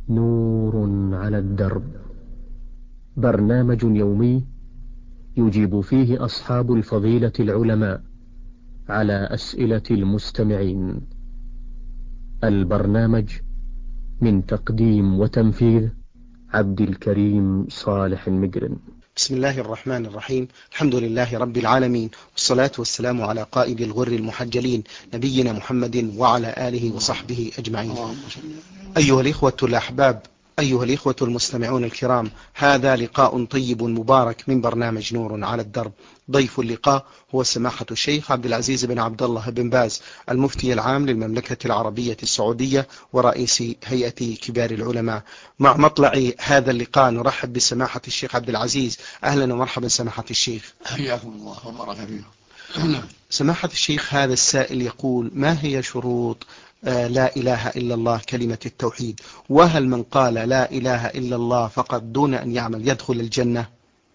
نور على الدرب، برنامج يومي يجيب فيه أصحاب الفضيلة العلماء على أسئلة المستمعين. البرنامج من تقديم وتنفيذ عبد الكريم صالح المقرن. بسم الله الرحمن الرحيم. الحمد لله رب العالمين، والصلاة والسلام على قائد الغر المحجلين نبينا محمد وعلى آله وصحبه أجمعين. أيها الإخوة الأحباب، أيها الإخوة المستمعون الكرام، هذا لقاء طيب مبارك من برنامج نور على الدرب. ضيف اللقاء هو سماحة الشيخ عبد العزيز بن عبد الله بن باز، المفتي العام للمملكة العربية السعودية ورئيس هيئة كبار العلماء. مع مطلع هذا اللقاء نرحب بسماحة الشيخ عبد العزيز. أهلا ومرحبا سماحة الشيخ. حياكم الله وبارك فيكم. سماحة الشيخ، هذا السائل يقول: ما هي شروط لا إله إلا الله كلمة التوحيد؟ وهل من قال لا إله إلا الله فقط دون أن يعمل يدخل الجنة؟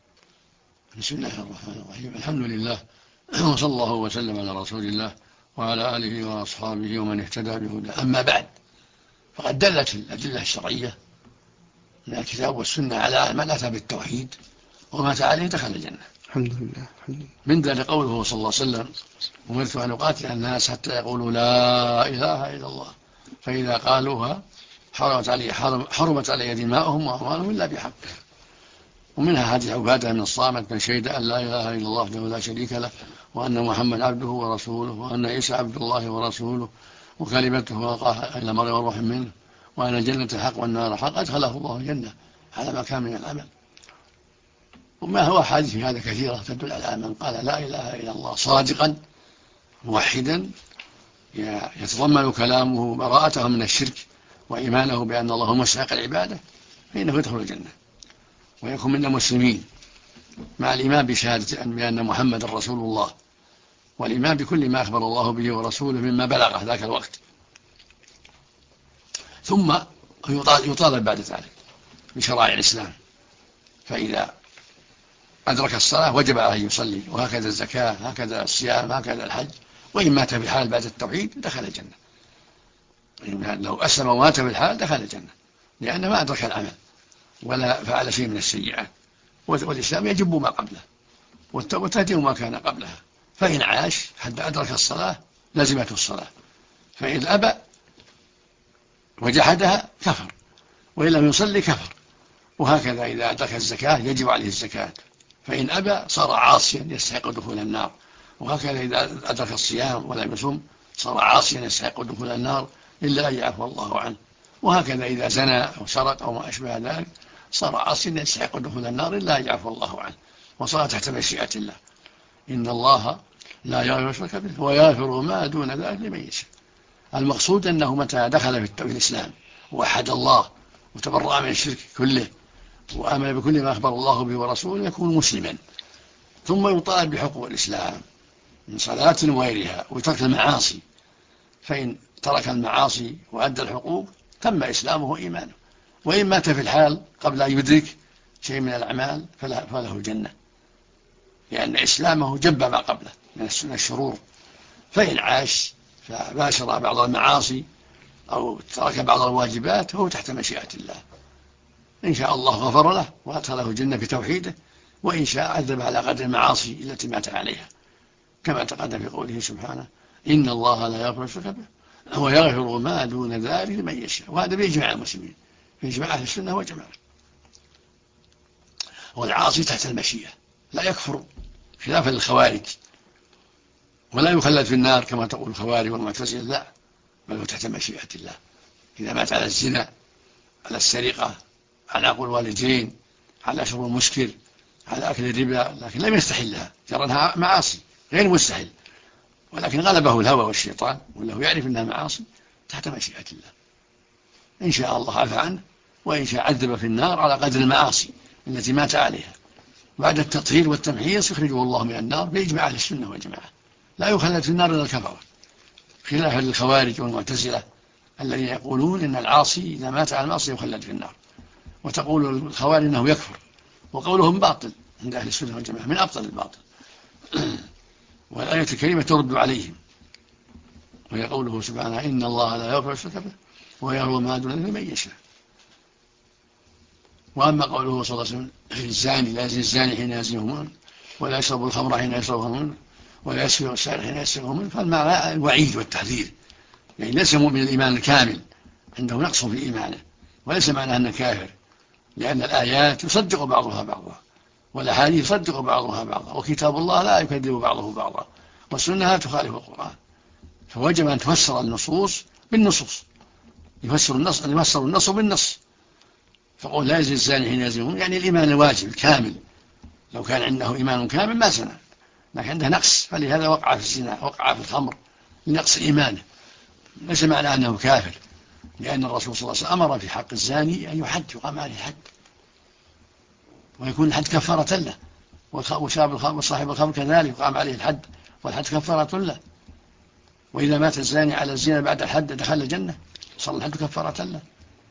بسم الله الرحمن الرحيم. الحمد لله، وصلى الله وسلم على رسول الله وعلى آله وأصحابه ومن اهتدى بهداه. أما بعد، فقد دلت الأدلة الشرعية من الكتاب والسنة على من أتى بالتوحيد ومات عليه دخل الجنة. الحمد لله. الحمد لله. من ذلك قوله صلى الله عليه وسلم: أمرت أن أقاتل الناس حتى يقولوا لا إله إلا الله، فإذا قالوها حرمت علي دماؤهم وأموالهم إلا بحق. ومنها حديث عبادة بن الصامت: من شهد أن لا إله إلا الله وحده لا شريك له وأن محمد عبده ورسوله وأن عيسى عبد الله ورسوله وكلمته ألقاها إلى مريم وروح منه وأن الجنة حق والنار حق أدخله الله الجنة على ما كان من العمل. وما هو حديث في هذا كثيرة تدل على من قال لا إله إلا الله صادقا موحدا يتضمن كلامه براءته من الشرك وإيمانه بأن الله هو مستحق العبادة، فإنه يدخل الجنة ويكون من المسلمين، مع الإيمان بشهادة بأن محمد رسول الله، والإيمان بكل ما أخبر الله به ورسوله مما بلغه ذاك الوقت. ثم يطالب بعد ذلك بشرائع الإسلام، فإذا أدرك الصلاة وجب عليه يصلي، وهكذا الزكاة، هكذا الصيام، هكذا الحج. وإن مات في الحال بعد التوحيد دخل الجنة. لو أسلم ومات في الحال دخل الجنة، لأنه ما أدرك العمل ولا فعل شيء من السيئات. والإسلام يجب ما قبله والتوبة تهدم ما كان قبلها. فإن عاش حتى أدرك الصلاة لزمته الصلاة، فإن أبى وجحدها كفر، وإن لم يصلي كفر. وهكذا إذا أدرك الزكاة يجب عليه الزكاة، فإن أبى صار عاصيا يستحق دخول النار. وهكذا إذا أدرك الصيام ولم يصم صار عاصيا يستحق دخول النار إلا أن يعفو الله عنه. وهكذا إذا زنى أو سرق أو ما أشبه ذلك صار عاصيا يستحق دخول النار إلا أن يعفو الله عنه، وصار تحت مشيئة الله. إن الله لا يغفر يشرك به ويغفر ما دون ذلك لمن يشاء. المقصود أنه متى دخل في الإسلام ووحد الله وتبرأ من الشرك كله وآمن بكل ما أخبر الله به ورسوله يكون مسلما. ثم يطالب بحقوق الإسلام من صلاة وغيرها وترك المعاصي، فإن ترك المعاصي وأدى الحقوق تم إسلامه وإيمانه. وإن مات في الحال قبل أن يدرك شيء من الأعمال فله الجنة، لأن إسلامه جب ما قبله من الشرور. فإن عاش فباشر بعض المعاصي أو ترك بعض الواجبات فهو تحت مشيئة الله. إن شاء الله غفر له وأدخله الجنة بتوحيده، وإن شاء عذب على قدر المعاصي التي مات عليها، كما تقدم في قوله سبحانه: إن الله لا يغفر الشرك به ويغفر ما دون ذلك لمن يشاء. وهذا بإجماع المسلمين، بإجماع أهل السنة والجماعة. والعاصي تحت المشيئة لا يكفر خلافا للخوارج، ولا يخلد في النار كما تقول الخوارج والمعتزلة، لا، بل هو تحت مشيئة الله. إذا مات على الزنا، على السرقة، على عقول الوالدين، على شرب المسكر، على أكل الربا، لكن لم يستحلها، ترى أنها معاصي غير مستحل، ولكن غلبه الهوى والشيطان وله يعرف أنها معاصي، تحت مشيئة الله. إن شاء الله عفى عنه، وإن شاء عذب في النار على قدر المعاصي التي مات عليها. بعد التطهير والتمحيص يخرجه الله من النار بإجماع أهل السنة والجماعة، لا يخلد في النار إلا الكفرة، خلافا للخوارج والمعتزلة الذين يقولون إن العاصي إذا مات على المعصية يخلد في النار، وتقول الخوارج إنه يكفر، وقولهم باطل عند أهل السنة والجماعة، من أبطل الباطل. والآية الكريمة ترد عليهم، وهي قوله سبحانه: إن الله لا يغفر الشرك به ويغفر ما دون ذلك لمن يشاء. وأما قوله صلى الله عليه وسلم الزاني لا يزني الزاني حين يزني وهو، ولا يشرب الخمر حين يشربها وهو، ولا يسرق السارق حين يسرقه وهو، فالمعنى الوعيد والتحذير، يعني ليس مؤمن الإيمان الكامل، عنده نقص في إيمانه، وليس معناه أنه كافر، لأن الآيات يصدق بعضها بعضا، والأحاديث يصدق بعضها بعضا، وكتاب الله لا يكذب بعضه بعضا، والسنة لا تخالف القرآن، فوجب أن تفسر النصوص بالنصوص، يفسر النص بالنص. فقول لا يزني الزاني حين يزني يعني الإيمان الواجب الكامل، لو كان عنده إيمان كامل ما زنى، لكن عنده نقص، فلهذا وقع في الزنا، وقع في الخمر لنقص إيمانه، ليس معنى أنه كافر، لأن الرسول صلى الله عليه وسلم أمر في حق الزاني أن يحد، يقام عليه حد، ويكون الحد كفارة له، وصاحب الخمر كذلك يقام عليه الحد، والحد كفارة له، وإذا مات الزاني على الزنا بعد الحد دخل الجنة، صار الحد كفارة له.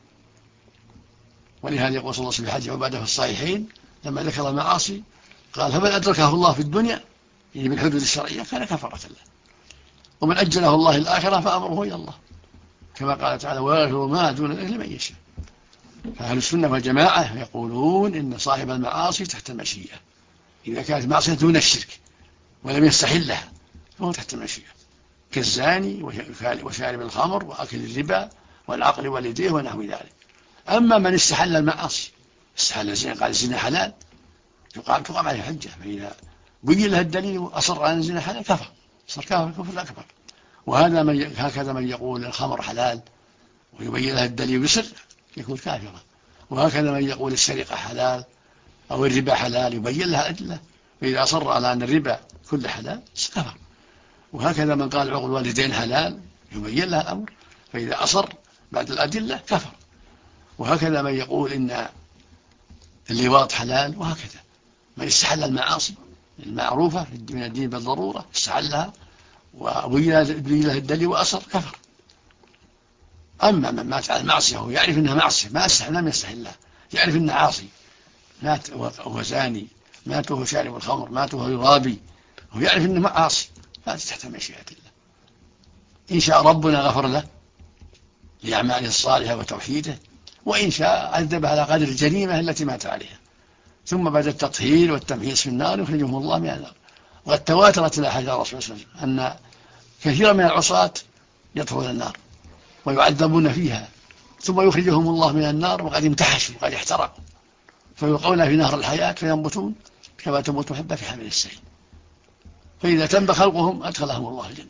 ولهذا يقول صلى الله عليه وسلم في حديث عبادة في الصحيحين لما ذكر المعاصي قال فمن أدركه الله في الدنيا يعني بالحدود الشرعية كان كفارة له، ومن أجله الله الآخرة فأمره إلى الله، كما قال تعالى ويغفر ما دون ذلك لمن يشاء. فأهل السنة والجماعة يقولون إن صاحب المعاصي تحت المشيئة، إذا كانت معصية دون الشرك ولم يستحلها فهو تحت المشيئة، كالزاني وشارب الخمر وأكل الربا والعقل واليديه ونحو ذلك. أما من استحل المعاصي، استحل الزنا، قال الزنا حلال، تقام عليه حجة، فإذا بين له الدليل وأصر على الزنا حلال كفر، صار كافر كفر أكبر. هكذا من يقول الخمر حلال ويبين له الدليل ويصر يكون كافرا، وهكذا من يقول السرقة حلال أو الربا حلال يبين لها أدلة، فإذا أصر على أن الربا كل حلال كفر. وهكذا من قال عقل الوالدين حلال يبين لها الأمر، فإذا أصر بعد الأدلة كفر. وهكذا من يقول إن اللواط حلال، وهكذا من استحل المعاصي المعروفة من الدين بالضرورة استحلها وبين له الدليل وأصر كفر. أما من مات على المعصية وهو يعرف أنها معصية ما استحل لم يستحلها، يعرف أنها عاصي، مات وهو زاني، مات وهو شارب الخمر، مات وهو يرابي، وهو يعرف أنه عاصي، فهذا تحت مشيئة الله، إن شاء ربنا غفر له لأعماله الصالحة وتوحيده، وإن شاء عذبه على قدر الجريمة التي مات عليها، ثم بعد التطهير والتمحيص في النار يخرجهم الله من النار. وقد تواترت الأحاديث عن الرسول صلى الله عليه وسلم أن كثيرا من العصاة يدخلون النار ويعذبون فيها، ثم يخرجهم الله من النار وقد امتحشوا وقد احترقوا، فيلقون في نهر الحياة فينبتون كما تنبت حبة في حامل السيل، فإذا تم خلقهم أدخلهم الله الجنة.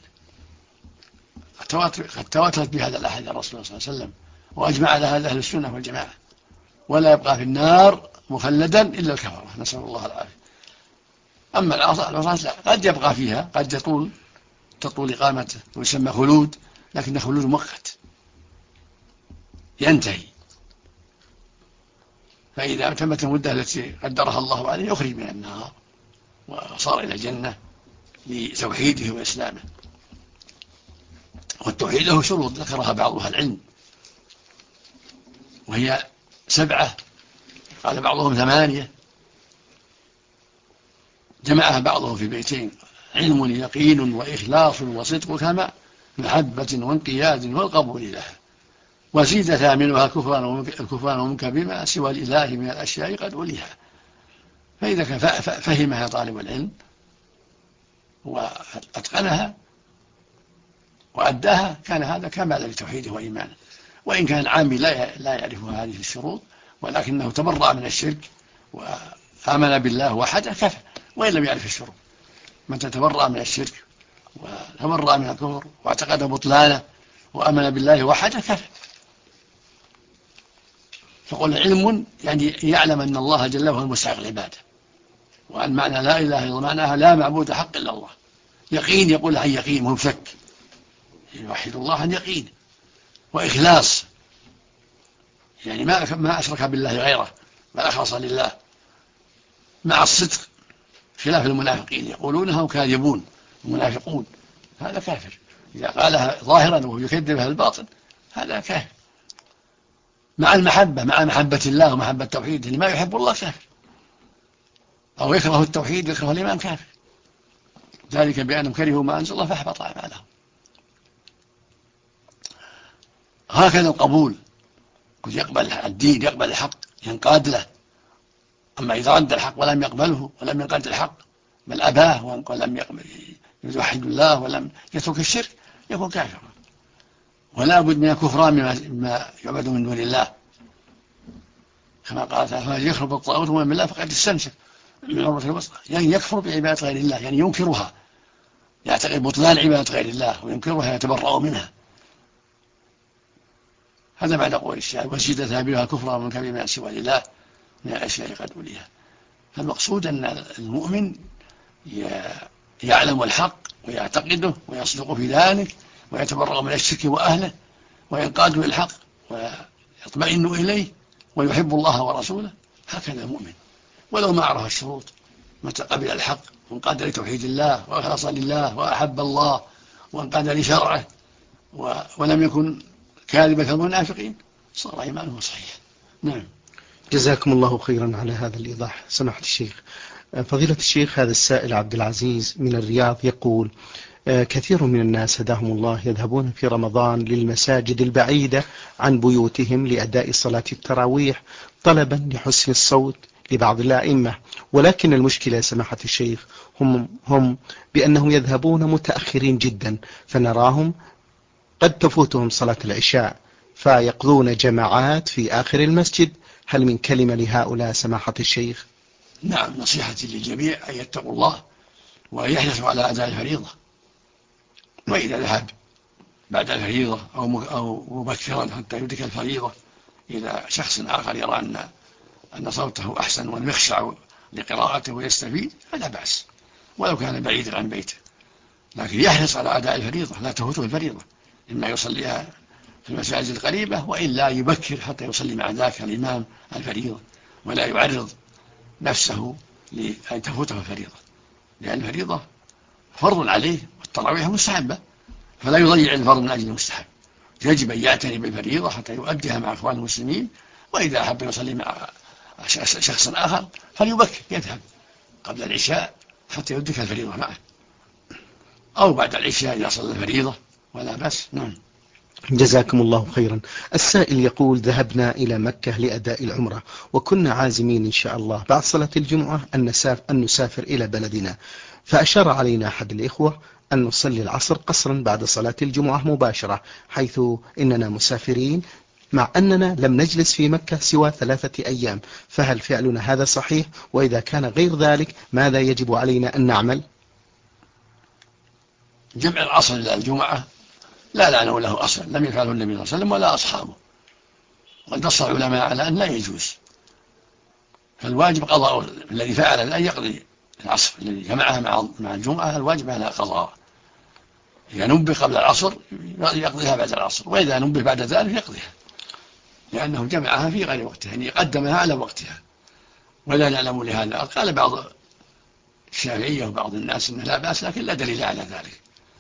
قد تواترت بهذا الأحاديث عن الرسول صلى الله عليه وسلم، وأجمع على هذا أهل السنة والجماعة، ولا يبقى في النار مخلدا إلا الكفرة، نسأل الله العافية. أما العصاة لا، قد يبقى فيها، قد تطول إقامته ويسمى خلود، لكن خلود مؤقت ينتهي، فإذا تمت المدة التي قدرها الله عليه يخرج من النار وصار إلى الجنة لتوحيده وإسلامه. والتوحيد له شروط ذكرها بعض أهل العلم، وهي 7، قال بعضهم 8، جمعها بعضهم في بيتين: علم يقين وإخلاص وصدق كما محبة وانقياد والقبول لها، وزيد ثامنها الكفران ومنك بما سوى الإله من الأشياء قد أوليها. فإذا فهمها طالب العلم وأتقنها وأداها كان هذا كمال لتوحيده وإيمانه. وإن كان العامي لا يعرف هذه الشروط ولكنه تبرأ من الشرك وآمن بالله وحده كفى، وإن لم يعرف الشروط. من تتبرأ من الشرك وتبرأ من الكفر واعتقد بطلانه وآمن بالله وحده كفى. فقل علم يعني يعلم أن الله جل وعلا مستحق العبادة، وأن معنى لا إله إلا الله معناها لا معبود حق إلا الله. يقين يقول عن يقين وهو شك، يوحد الله عن يقين. وإخلاص يعني ما أشرك بالله غيره بل أخلص لله، مع الصدق خلاف المنافقين يقولونها وكاذبون المنافقون، هذا كافر. إذا قالها ظاهرا وهو يكذبها الباطن هذا كافر. مع المحبة، مع محبة الله ومحبة التوحيد، اللي ما يحب الله كافر، أو يكره التوحيد يكره الإيمان كافر، ذلك بأنهم كرهوا ما أنزل الله فأحبط أعمالهم. هكذا القبول، يقبل الدين، يقبل الحق ينقاد له. أما إذا رد الحق ولم يقبله ولم ينقاد الحق بل أباه ولم يوحد الله ولم يترك الشرك يكون كافرا، ولا بد من الكفران مما يعبد من دون الله، كما قال تعالى يكفر بالطاغوت ومن بالله فقد استمسك بالعروة الوثقى، يعني يكفر بعبادة غير الله، يعني ينكرها، يعتقد بطلان عبادة غير الله وينكرها يتبرأ منها. هذا معنى قول الشاعر وزيد ثابتها كفرا من كبير من سوى الله من الأشياء قد أوليها. فالمقصود أن المؤمن يعلم الحق ويعتقده ويصدق في ذلك ويتبرأ من الشرك وأهله وينقاد للحق ويطمئن إليه ويحب الله ورسوله. هكذا المؤمن ولو ما عرف الشروط، متى قبل الحق وانقاد لتوحيد الله وأخلص لله وأحب الله وانقاد لشرعه ولم يكن كاذبا كالمنافقين صار إيمانه صحيح. نعم. جزاكم الله خيرا على هذا الإيضاح سماحة الشيخ. فضيلة الشيخ، هذا السائل عبد العزيز من الرياض يقول: كثير من الناس هداهم الله يذهبون في رمضان للمساجد البعيدة عن بيوتهم لأداء صلاة التراويح طلبا لحسن الصوت لبعض الأئمة، ولكن المشكلة سماحة الشيخ هم بأنهم يذهبون متأخرين جدا، فنراهم قد تفوتهم صلاة العشاء فيقضون جماعات في آخر المسجد. هل من كلمة لهؤلاء سماحة الشيخ؟ نعم، نصيحتي للجميع أن يتقوا الله ويحرصوا على أداء الفريضة، وإذا ذهب بعد الفريضة أو مبكرا حتى يدرك الفريضة إذا شخص آخر يرى أن صوته أحسن والمخشع لقراءته ويستفيد فلا بأس ولو كان بعيدا عن بيته، لكن يحرص على أداء الفريضة لا تفوته الفريضة، إما يصليها في المساجد القريبة وإلا يبكر حتى يصلي مع ذاك الإمام الفريضة، ولا يعرض نفسه لأن تفوته الفريضة، لأن الفريضة فرض عليه والتراويح مستحبة، فلا يضيع الفرض من أجل المستحب، يجب أن يعتني بالفريضة حتى يؤديها مع أخوان المسلمين، وإذا أحب يصلي مع شخص آخر فليبكر يذهب قبل العشاء حتى يدرك الفريضة معه، أو بعد العشاء إذا صلى الفريضة ولا بأس. نعم. جزاكم الله خيرا. السائل يقول: ذهبنا إلى مكة لأداء العمرة وكنا عازمين إن شاء الله بعد صلاة الجمعة أن نسافر إلى بلدنا، فأشار علينا أحد الإخوة أن نصلي العصر قصرا بعد صلاة الجمعة مباشرة، حيث إننا مسافرين مع أننا لم نجلس في مكة سوى 3 أيام، فهل فعلنا هذا صحيح؟ وإذا كان غير ذلك ماذا يجب علينا أن نعمل؟ جمع العصر إلى الجمعة لا لعنه له أصلا، لم يفعله النبي صلى الله عليه وسلم ولا أصحابه، وقد نص العلماء على أن لا يجوز، فالواجب قضاء الذي فعل أن يقضي العصر الذي جمعها مع الجمعة، الواجب على قضاء، إذا نبه قبل العصر يقضيها بعد العصر، وإذا نبه بعد ذلك يقضيها، لأنه جمعها في غير وقتها، يعني قدمها على وقتها، ولا نعلم لهذا. قال بعض الشافعية وبعض الناس إنه لا بأس، لكن لا دليل على ذلك،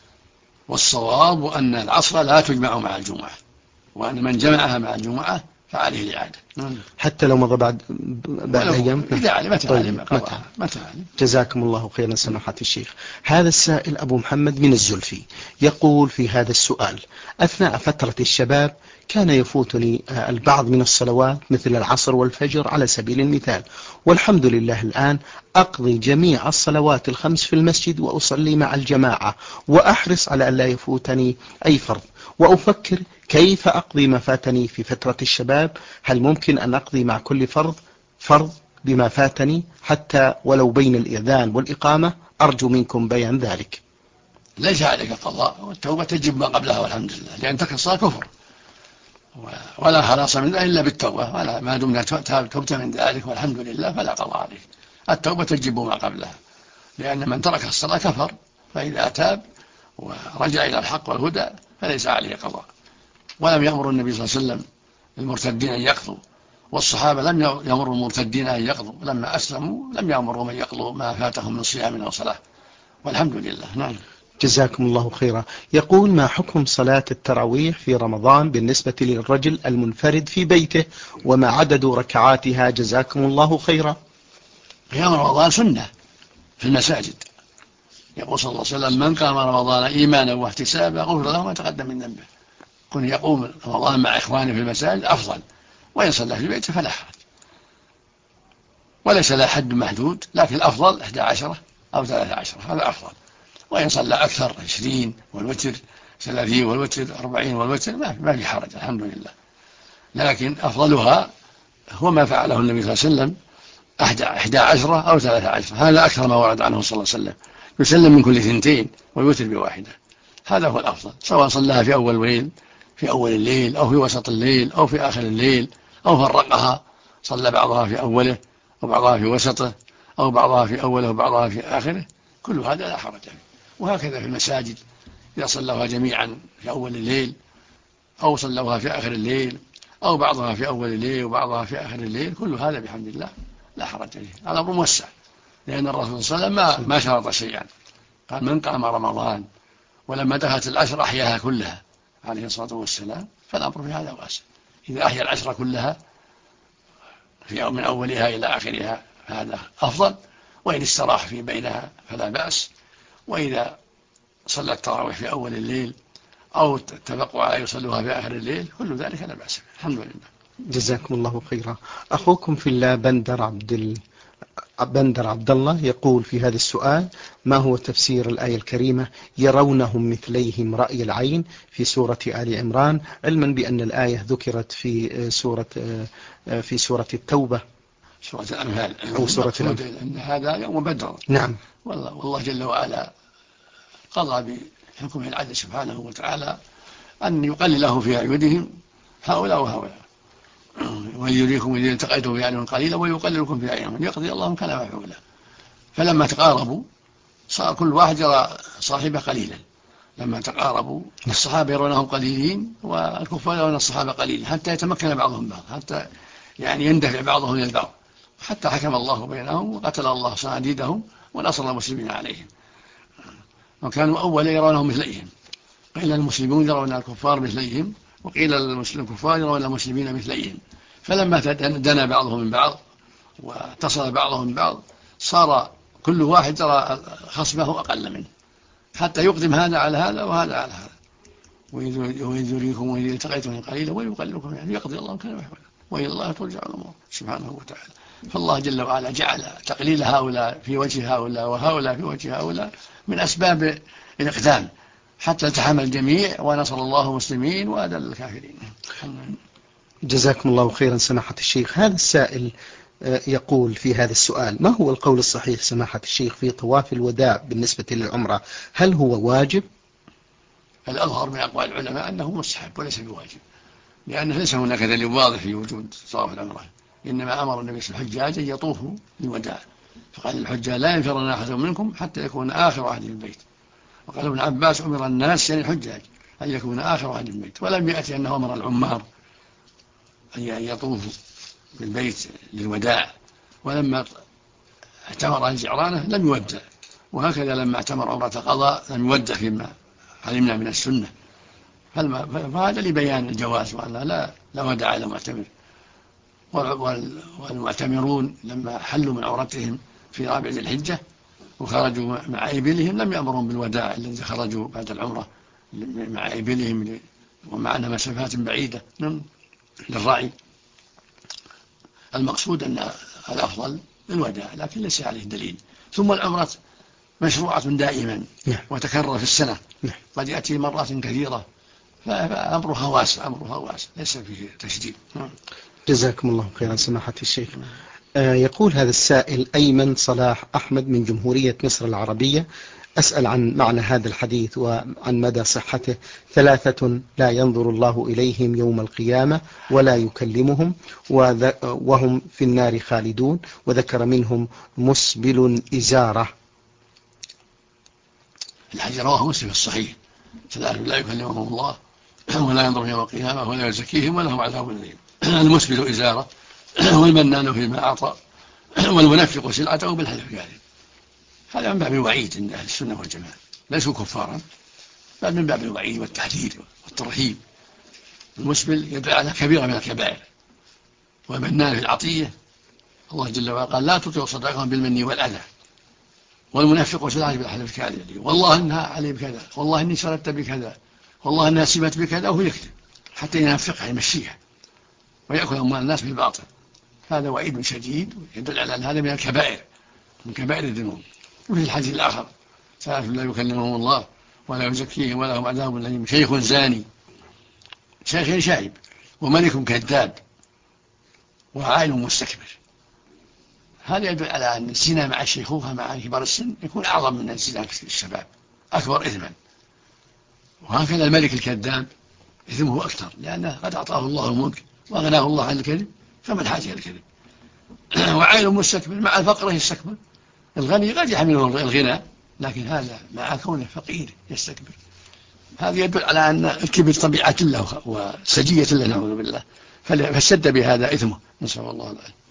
والصواب أن العصر لا تجمع مع الجمعة، وأن من جمعها مع الجمعة فعليه الإعادة حتى لو مضى بعد أيام. إذا علم متى علم. جزاكم الله خيرا سماحة الشيخ. هذا السائل أبو محمد من الزلفي يقول في هذا السؤال: أثناء فترة الشباب كان يفوتني البعض من الصلوات مثل العصر والفجر على سبيل المثال، والحمد لله الآن أقضي جميع الصلوات ال5 في المسجد وأصلي مع الجماعة، وأحرص على أن لا يفوتني أي فرض، وأفكر كيف أقضي ما فاتني في فترة الشباب. هل ممكن أن أقضي مع كل فرض بما فاتني حتى ولو بين الإذان والإقامة؟ أرجو منكم بيان ذلك. ليس عليك قضاء، والتوبة تجب ما قبلها والحمد لله، لأن ترك الصلاة كفر، ولا خلاص من ذلك إلا بالتوبة، ولا ما دمنا تبت من ذلك والحمد لله فلا قضاء عليك. التوبة تجب ما قبلها، لأن من ترك الصلاة كفر، فإذا تاب ورجع إلى الحق والهدى فليس عليه قضاء. ولم يأمر النبي صلى الله عليه وسلم المرتدين أن يقضوا، والصحابة لم يأمروا المرتدين أن يقضوا، لما أسلموا لم يأمروا من يقضوا ما فاتهم من صيام أو صلاة، والحمد لله. نعم. جزاكم الله خيرا. يقول: ما حكم صلاة التراويح في رمضان بالنسبة للرجل المنفرد في بيته، وما عدد ركعاتها؟ جزاكم الله خيرا. قيام رمضان سنة في المساجد، يقول صلى الله عليه وسلم: من قام رمضان إيمانا واحتسابا غفر له ما تقدم من ذنبه. كن يقوم رمضان مع إخوانه في المساجد أفضل، وإن صلى في بيته فلا حرج، وليس لا حد محدود، لكن الأفضل 11 أو 13، هذا أفضل. وإن صلى أكثر 20 والوتر 30 والوتر 40 والوتر ما في حرج، الحمد لله. لكن أفضلها هو ما فعله النبي صلى الله عليه وسلم 11 أو 13، هذا أكثر ما ورد عنه صلى الله عليه وسلم، يسلم من كل 2 ويوتر بواحدة، هذا هو الأفضل، سواء صلىها في أول الليل أو في وسط الليل أو في آخر الليل، أو فرقها، صلى بعضها في أوله وبعضها في وسطه، أو بعضها في أوله وبعضها في آخره، كل هذا لا حرج فيه. وهكذا في المساجد إذا صلوها جميعا في أول الليل أو صلوها في آخر الليل أو بعضها في أول الليل وبعضها في آخر الليل، كل هذا بحمد الله لا حرج فيه، هذا أمر موسع، لأن الرسول صلى الله عليه وسلم ما شرط شيئا، قال من قام رمضان، ولما دخلت العشر أحياها كلها عليه الصلاة والسلام، فالأمر في هذا واسع. إذا أحيا العشر كلها من أولها إلى آخرها هذا أفضل، وإن استراح في بينها فلا بأس. وإذا صلى التراويح في أول الليل أو اتفقوا على يصلوها في آخر الليل، كل ذلك لا بأس، الحمد لله. جزاكم الله خيرا. أخوكم في الله بندر عبد الله يقول في هذا السؤال: ما هو تفسير الآية الكريمة يرونهم مثليهم رأي العين في سورة آل عمران، علما بأن الآية ذكرت في سورة التوبة، سورة الأنفال أو سورة الأنفال، أن هذا يوم بدر. نعم. والله جل وعلا قضى بحكمه العدل سبحانه وتعالى أن يقلله في أعينهم هؤلاء وهؤلاء، ويريكم إذا التقيتم في أعين قليلا ويقللكم في أعينهم، يقضي الله كان مفعولا. فلما تقاربوا صار كل واحد يرى صاحبه قليلا، لما تقاربوا الصحابة يرونهم قليلين والكفار يرون الصحابة قليلين، حتى يتمكن بعضهم بعض، حتى يعني يندفع بعضهم إلى البعض، حتى حكم الله بينهم وقتل الله صناديدهم ونصر المسلمين عليهم. وكانوا أولا يرونهم مثليهم، قيل المسلمون يرون الكفار مثليهم، وقيل الكفار يرون المسلمين مثليهم. فلما دنا بعضهم من بعض واتصل بعضهم من بعض، صار كل واحد يرى خصمه أقل منه، حتى يقدم هذا على هذا وهذا على هذا. وإذ يريكم وإذ التقيتم قليلا ويقللكم، يعني يقضي الله كان مفعولا، وإلى الله ترجع الأمور سبحانه وتعالى. فالله جل وعلا جعل تقليل هؤلاء في وجه هؤلاء وهؤلاء في وجه هؤلاء من أسباب الإقدام، حتى التحم الجميع ونصر الله المسلمين وأذل الكافرين. جزاكم الله خيرا سماحة الشيخ. هذا السائل يقول في هذا السؤال: ما هو القول الصحيح سماحة الشيخ في طواف الوداع بالنسبة للعمرة؟ هل هو واجب؟ الأظهر من أقوال العلماء أنه مستحب وليس بواجب، لأنه ليس هناك دليل واضح في وجود طواف العمرة، إنما أمر النبي صلى الله عليه وسلم الحجاج أن يطوفوا بالوداع، فقال الحجاج لا ينفرن أحد منكم حتى يكون آخر عهد البيت. وقال ابن عباس أمر الناس يعني الحجاج أن يكون آخر عهد البيت، ولم يأتي أنه أمر العمار أن يطوفوا بالبيت للوداع. ولما اعتمر الجعرانة لم يودع، وهكذا لما اعتمر عمرة قضاء لم يودع فيما علمنا من السنة، فهذا لبيان الجواز وأن لا ودع على معتمر. والمعتمرون لما حلوا من عمرتهم في رابع ذي الحجة وخرجوا مع إبلهم لم يأمرهم بالوداع الذي خرجوا بعد العمرة مع إبلهم ومعنا مسافات بعيدة للرعي. المقصود أن الأفضل الوداع، لكن ليس عليه دليل. ثم العمرة مشروعة دائما وتكرر في السنة، قد يأتي مرات كثيرة، فأمرها واسع ليس فيه تشديد. جزاكم الله خيرا سماحة الشيخ. يقول هذا السائل أيمن صلاح أحمد من جمهورية مصر العربية: أسأل عن معنى هذا الحديث وعن مدى صحته: 3 لا ينظر الله إليهم يوم القيامة ولا يكلمهم وهم في النار خالدون، وذكر منهم مسبل إزارة. الحديث رواه مسلم في الصحيح: 3 لا يكلمهم الله ولا ينظر يوم القيامة ولا يزكيهم ولهم عذاب أليم: المسبل إزارة، والمنان فيما أعطى، والمنفق سلعته بالحلف الكاذب. هذا من باب الوعيد عند أهل السنة والجماعة، ليسوا كفارا، بل من باب الوعيد والتحذير والترهيب. المسبل يدعى على كبيرة من الكبائر، والمنان في العطية الله جل وعلا قال: لا تطيعوا صدقهم بالمن والأذى. والمنفق سلعته بالحلف الكاذب: والله إنها علي بكذا، والله إني شردت بكذا، والله إنها سمت بكذا، وهو يكذب حتى ينفقها يمشيها ويأكل أموال الناس بالباطل. هذا وعيد شديد يدل على أن هذا من الكبائر، من كبائر الذنوب. وفي الحديث الآخر: ثلاث لا يكلمهم الله ولا يزكيهم ولهم عذاب أليم: شيخ زاني، شيخ شايب، وملك كذاب، وعائل مستكبر. هذا يدل على أن الزنا مع الشيخوخة مع كبار السن يكون أعظم من الزنا في الشباب، أكبر إثما. وهكذا الملك الكذاب إثمه أكثر، لأنه قد أعطاه الله الملك وأغناه الله عن الكذب، فمن حاجة الكذب. وعائل مستكبر، مع الفقر يستكبر. الغني قد يحمله الغنى، لكن هذا مع كونه فقير يستكبر. هذا يدل على أن الكبر طبيعة له وسجية له، نعوذ بالله، فاشتد بهذا إثمه، نسأل الله العافية.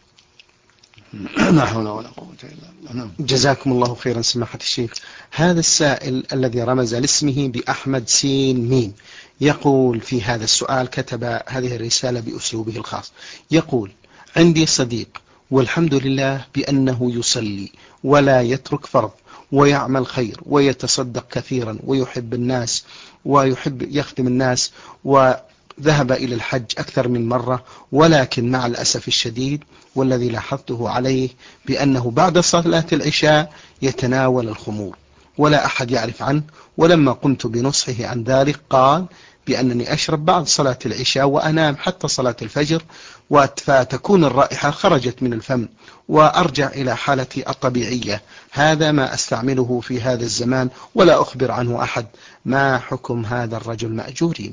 لا حول ولا قوة إلا بالله. جزاكم الله خيرا سماحة الشيخ. هذا السائل الذي رمز لاسمه بأحمد سين ميم يقول في هذا السؤال، كتب هذه الرسالة بأسلوبه الخاص، يقول: عندي صديق والحمد لله بأنه يصلي ولا يترك فرض ويعمل خير ويتصدق كثيرا ويحب الناس ويحب يخدم الناس، وذهب إلى الحج أكثر من مرة، ولكن مع الأسف الشديد والذي لاحظته عليه بأنه بعد صلاة العشاء يتناول الخمور ولا أحد يعرف عنه. ولما قمت بنصحه عن ذلك قال بأنني أشرب بعد صلاة العشاء وأنام حتى صلاة الفجر، فتكون الرائحة خرجت من الفم وأرجع إلى حالتي الطبيعية. هذا ما أستعمله في هذا الزمان ولا أخبر عنه أحد. ما حكم هذا الرجل مأجورين؟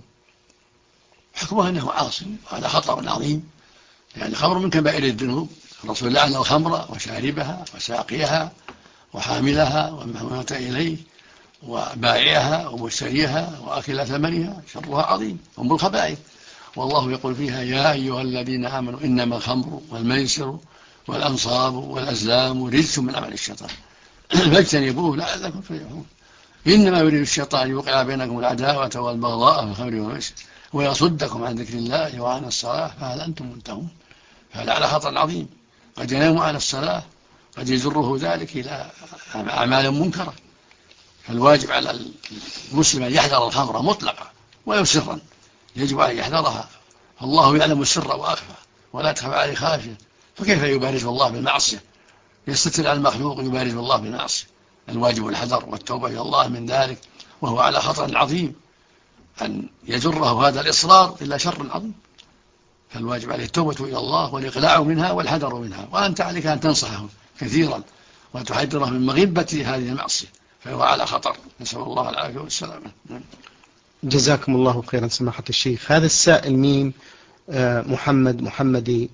حكمه أنه عاصي، وهذا خطر عظيم، يعني الخمر من كبائر الذنوب. الرسول لعن الخمر وشاربها وساقيها وحاملها ومن أتى إليه وبائعها ومشتريها وأكل ثمنها، شرها عظيم، هم الخبائث. والله يقول فيها: يا أيها الذين آمنوا إنما الخمر والميسر والأنصاب والأزلام رجس من عمل الشيطان فاجتنبوه لعلكم تفلحون. إنما يريد الشيطان يوقع بينكم العداوة والبغضاء في الخمر والميسر ويصدكم عن ذكر الله وعن الصلاة فهل أنتم منتهون. فهذا على خطر عظيم، قد ينام عن الصلاة، قد يجره ذلك إلى أعمال منكرة. فالواجب على المسلم أن يحذر الخمر مطلقا ولو سرا، يجب أن يحذرها، فالله يعلم السر وأخفى ولا تخفى عليه خافية. فكيف يبارز الله بالمعصية؟ يستتر على المخلوق يبارز الله بالمعصية. الواجب الحذر والتوبة إلى الله من ذلك، وهو على خطر عظيم أن يجره هذا الإصرار إلى شر عظيم. فالواجب عليه التوبة إلى الله والإقلاع منها والحذر منها، وأنت عليك أن تنصحه كثيرا وتحذره من مغبة هذه المعصية، فهو على خطر، نسأل الله العافية والسلامة. جزاكم الله خيرا سماحة الشيخ. هذا السائل ميم محمدي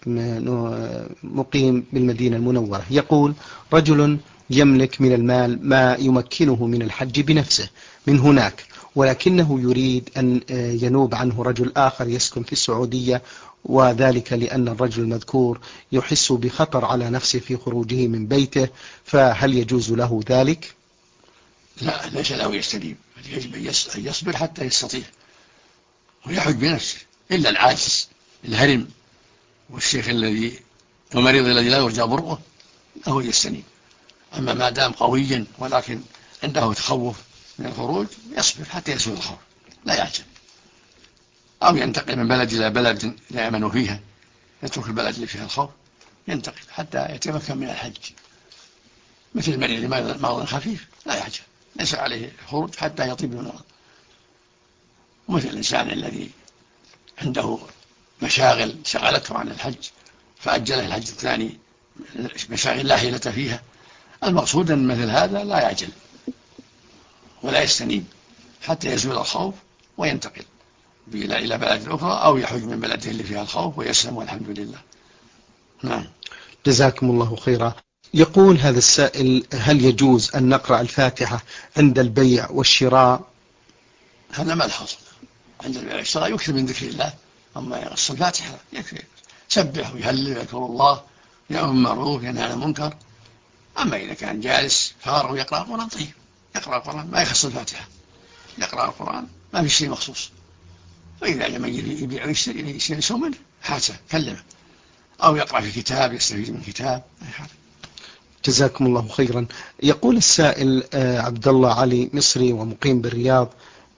مقيم بالمدينة المنورة يقول: رجل يملك من المال ما يمكنه من الحج بنفسه من هناك، ولكنه يريد أن ينوب عنه رجل آخر يسكن في السعودية، وذلك لأن الرجل المذكور يحس بخطر على نفسه في خروجه من بيته، فهل يجوز له ذلك؟ لا، ليس له يستجيب، يجب أن يصبر حتى يستطيع ويحج بنفسه، إلا العاجز الهرم والشيخ الذي ومريض الذي لا يرجى برؤه له يستنيب. أما ما دام قويا ولكن عنده تخوف من الخروج يصبر حتى يزول الخوف، لا يعجل، أو ينتقل من بلد إلى بلد لا يأمن فيها، يترك البلد اللي فيها الخوف، ينتقل حتى يتمكن من الحج. مثل المريض مرض خفيف لا يعجل، ليس عليه خروج حتى يطيب المرض. ومثل الإنسان الذي عنده مشاغل شغلته عن الحج فأجله الحج الثاني، مشاغل لا حيلة فيها. المقصود أن مثل هذا لا يعجل ولا يستنيب حتى يزول الخوف وينتقل إلى بلد أخرى، أو يحج من بلده اللي فيها الخوف ويسلم والحمد لله. نعم. جزاكم الله خيرا. يقول هذا السائل: هل يجوز أن نقرأ الفاتحة عند البيع والشراء؟ هذا ملحظ، عند البيع والشراء يكثر من ذكر الله، أما يقص الفاتحة يكفي، سبح ويهلل ويذكر الله، يأمر بالمعروف ينهى عن المنكر. أما إذا كان جالس فارغ ويقرأ القرآن، طيب يقرأ القرآن، ما يخص الفاتحة، يقرأ القرآن ما في شيء مخصوص. وإذا لم يبيع ويشتري يسوي منه حاجة كلمه، أو يقرأ في كتاب يستفيد من كتاب. جزاكم الله خيرا. يقول السائل عبد الله علي مصري ومقيم بالرياض: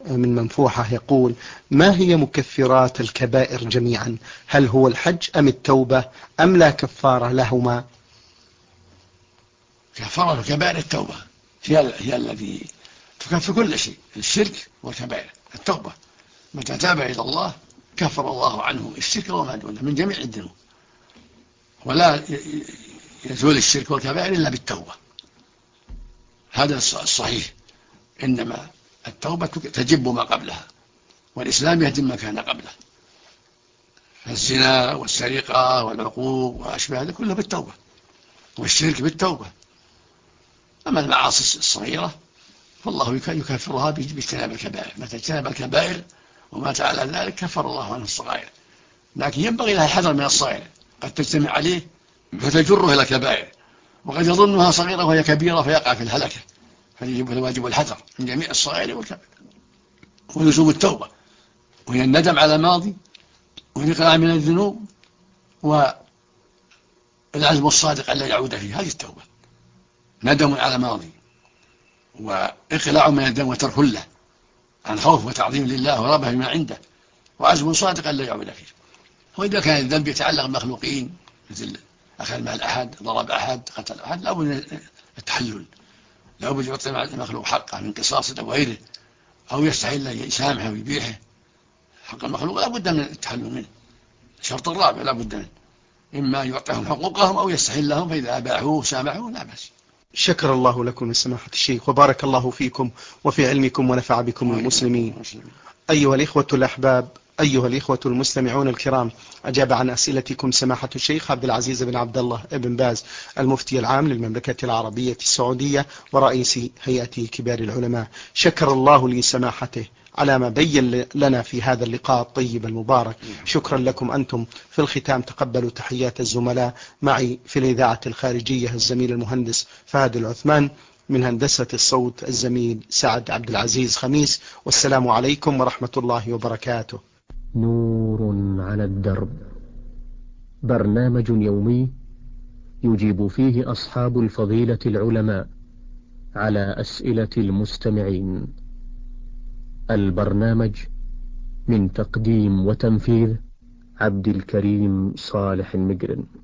من منفوحة يقول: ما هي مكفرات الكبائر جميعا؟ هل هو الحج أم التوبة أم لا كفارة لهما؟ كفارة الكبائر التوبة هي التي تكفر كل شيء، الشرك والكبائر. التوبة متى تاب إلى الله كفر الله عنه الشرك وما دونه من جميع الذنوب، ولا يزول الشرك والكبائر إلا بالتوبة. هذا الصحيح، إنما التوبة تجب ما قبلها، والإسلام يهدم ما كان قبله، الزنا والسرقة والعقوق وأشبه هذا كله بالتوبة، والشرك بالتوبة. أما المعاصي الصغيرة فالله يكفرها باجتناب الكبائر، متى اجتنب الكبائر ومات على ذلك كفر الله عنه الصغائر. لكن ينبغي لها الحذر من الصغائر، قد تجتمع عليه فتجره إلى كبائر، وقد يظنها صغيرة وهي كبيرة فيقع في الهلكة. فيجب الواجب الحذر من جميع الصغائر والكبائر، ولزوم التوبة، وهي الندم على الماضي والإقلاع من الذنوب والعزم الصادق أن لا يعود فيه. هذه التوبة، ندم على ماضي وإقلاع من الذنب وترك له عن خوف وتعظيم لله ورغبة بما عنده، وعزم صادق أن لا يعود فيه. وإذا كان الذنب يتعلق بالمخلوقين مثل أخذ مال أحد، ضرب أحد، قتل أحد، لا بد من التحلل، لا بد يعطي المخلوق حقه من قصاص أو غيره، أو يستحل يسامحه ويبيحه. حق المخلوق لا بد من التحلل منه. الشرط الرابع لا بد منه، إما يعطيهم حقوقهم أو يستحلهم، فإذا أباحوه وسامحوه لا بأس. شكر الله لكم يا سماحة الشيخ، وبارك الله فيكم وفي علمكم ونفع بكم المسلمين. أيها الإخوة الأحباب، أيها الإخوة المستمعون الكرام، أجاب عن أسئلتكم سماحة الشيخ عبد العزيز بن عبد الله بن باز، المفتي العام للمملكة العربية السعودية ورئيس هيئة كبار العلماء. شكر الله لسماحته على ما بين لنا في هذا اللقاء الطيب المبارك. شكرا لكم أنتم. في الختام تقبلوا تحيات الزملاء معي في الإذاعة الخارجية الزميل المهندس فهد العثمان، من هندسة الصوت الزميل سعد عبد العزيز خميس، والسلام عليكم ورحمة الله وبركاته. نور على الدرب، برنامج يومي يجيب فيه أصحاب الفضيلة العلماء على أسئلة المستمعين. البرنامج من تقديم وتنفيذ عبد الكريم صالح المقرن.